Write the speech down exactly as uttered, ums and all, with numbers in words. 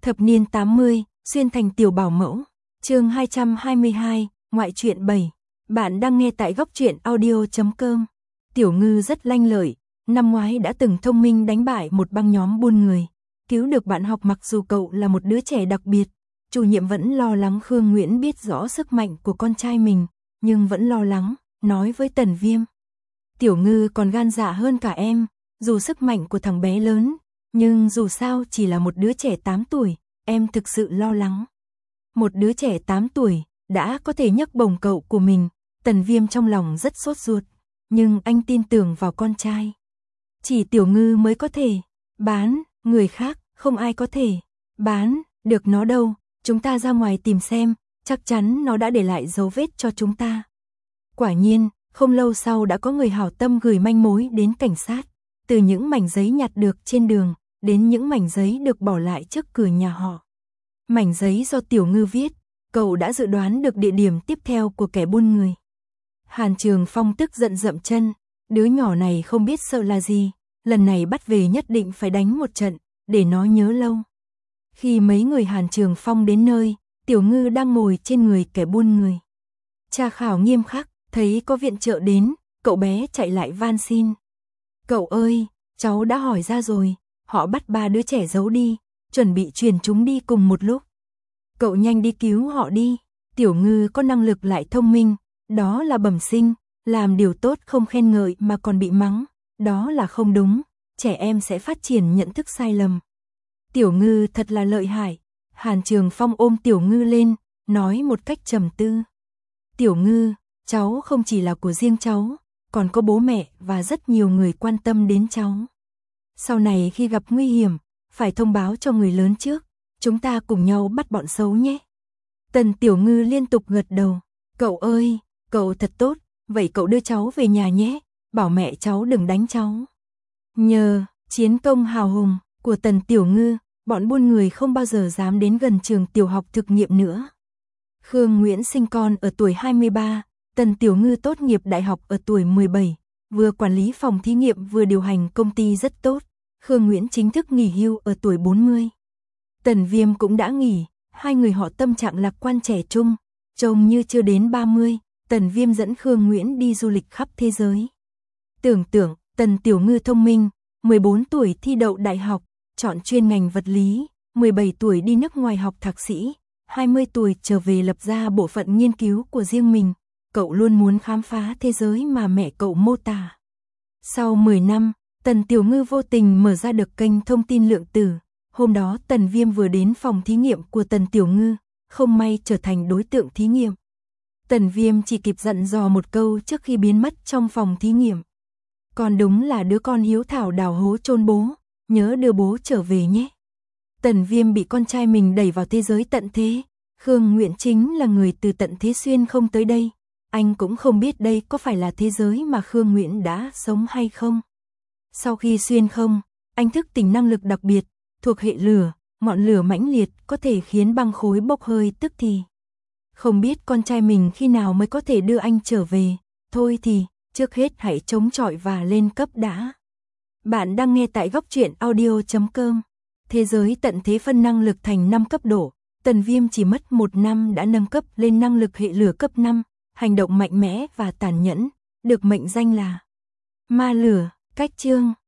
Thập niên tám mươi, xuyên thành tiểu bảo mẫu. Chương hai trăm hai mươi hai, ngoại truyện bảy. Bạn đang nghe tại góc truyện audio chấm com. Tiểu Ngư rất lanh lợi, năm ngoái đã từng thông minh đánh bại một băng nhóm buôn người, cứu được bạn học. Mặc dù cậu là một đứa trẻ đặc biệt, chủ nhiệm vẫn lo lắng. Khương Nguyễn biết rõ sức mạnh của con trai mình, nhưng vẫn lo lắng, nói với Tần Viêm. Tiểu Ngư còn gan dạ hơn cả em, dù sức mạnh của thằng bé lớn, nhưng dù sao chỉ là một đứa trẻ tám tuổi, em thực sự lo lắng. Một đứa trẻ tám tuổi, đã có thể nhấc bổng cậu của mình. Tần Viêm trong lòng rất sốt ruột, nhưng anh tin tưởng vào con trai. Chỉ Tiểu Ngư mới có thể bán, người khác không ai có thể bán được nó đâu. Chúng ta ra ngoài tìm xem, chắc chắn nó đã để lại dấu vết cho chúng ta. Quả nhiên, không lâu sau đã có người hảo tâm gửi manh mối đến cảnh sát. Từ những mảnh giấy nhặt được trên đường, đến những mảnh giấy được bỏ lại trước cửa nhà họ. Mảnh giấy do Tiểu Ngư viết, cậu đã dự đoán được địa điểm tiếp theo của kẻ buôn người. Hàn Trường Phong tức giận dậm chân, đứa nhỏ này không biết sợ là gì, lần này bắt về nhất định phải đánh một trận, để nó nhớ lâu. Khi mấy người Hàn Trường Phong đến nơi, Tiểu Ngư đang ngồi trên người kẻ buôn người. Tra khảo nghiêm khắc, thấy có viện trợ đến, cậu bé chạy lại van xin. Cậu ơi, cháu đã hỏi ra rồi, họ bắt ba đứa trẻ giấu đi, chuẩn bị chuyển chúng đi cùng một lúc. Cậu nhanh đi cứu họ đi. Tiểu Ngư có năng lực lại thông minh, đó là bẩm sinh, làm điều tốt không khen ngợi mà còn bị mắng, đó là không đúng, trẻ em sẽ phát triển nhận thức sai lầm. Tiểu Ngư thật là lợi hại. Hàn Trường Phong ôm Tiểu Ngư lên, nói một cách trầm tư. Tiểu Ngư, cháu không chỉ là của riêng cháu, còn có bố mẹ và rất nhiều người quan tâm đến cháu. Sau này khi gặp nguy hiểm, phải thông báo cho người lớn trước, chúng ta cùng nhau bắt bọn xấu nhé. Tần Tiểu Ngư liên tục gật đầu. Cậu ơi, cậu thật tốt, vậy cậu đưa cháu về nhà nhé, bảo mẹ cháu đừng đánh cháu. Nhờ chiến công hào hùng của Tần Tiểu Ngư, bọn buôn người không bao giờ dám đến gần trường tiểu học thực nghiệm nữa. Khương Nguyễn sinh con ở tuổi hai mươi ba, Tần Tiểu Ngư tốt nghiệp đại học ở tuổi mười bảy, vừa quản lý phòng thí nghiệm vừa điều hành công ty rất tốt. Khương Nguyễn chính thức nghỉ hưu ở tuổi bốn mươi. Tần Viêm cũng đã nghỉ, hai người họ tâm trạng lạc quan trẻ trung, trông như chưa đến ba mươi, Tần Viêm dẫn Khương Nguyễn đi du lịch khắp thế giới. Tưởng tượng, Tần Tiểu Ngư thông minh, mười bốn tuổi thi đậu đại học, chọn chuyên ngành vật lý, mười bảy tuổi đi nước ngoài học thạc sĩ, hai mươi tuổi trở về lập ra bộ phận nghiên cứu của riêng mình. Cậu luôn muốn khám phá thế giới mà mẹ cậu mô tả. Sau mười năm, Tần Tiểu Ngư vô tình mở ra được kênh thông tin lượng tử. Hôm đó Tần Viêm vừa đến phòng thí nghiệm của Tần Tiểu Ngư, không may trở thành đối tượng thí nghiệm. Tần Viêm chỉ kịp dặn dò một câu trước khi biến mất trong phòng thí nghiệm. Còn đúng là đứa con hiếu thảo đào hố chôn bố, nhớ đưa bố trở về nhé. Tần Viêm bị con trai mình đẩy vào thế giới tận thế. Khương Nguyễn chính là người từ tận thế xuyên không tới đây. Anh cũng không biết đây có phải là thế giới mà Khương Nguyễn đã sống hay không. Sau khi xuyên không, anh thức tỉnh năng lực đặc biệt, thuộc hệ lửa, ngọn lửa mãnh liệt có thể khiến băng khối bốc hơi tức thì. Không biết con trai mình khi nào mới có thể đưa anh trở về, thôi thì, trước hết hãy chống chọi và lên cấp đã. Bạn đang nghe tại góc truyện audio chấm com. Thế giới tận thế phân năng lực thành năm cấp độ, Tần Viêm chỉ mất một năm đã nâng cấp lên năng lực hệ lửa cấp năm, hành động mạnh mẽ và tàn nhẫn, được mệnh danh là Ma Lửa. Cách chương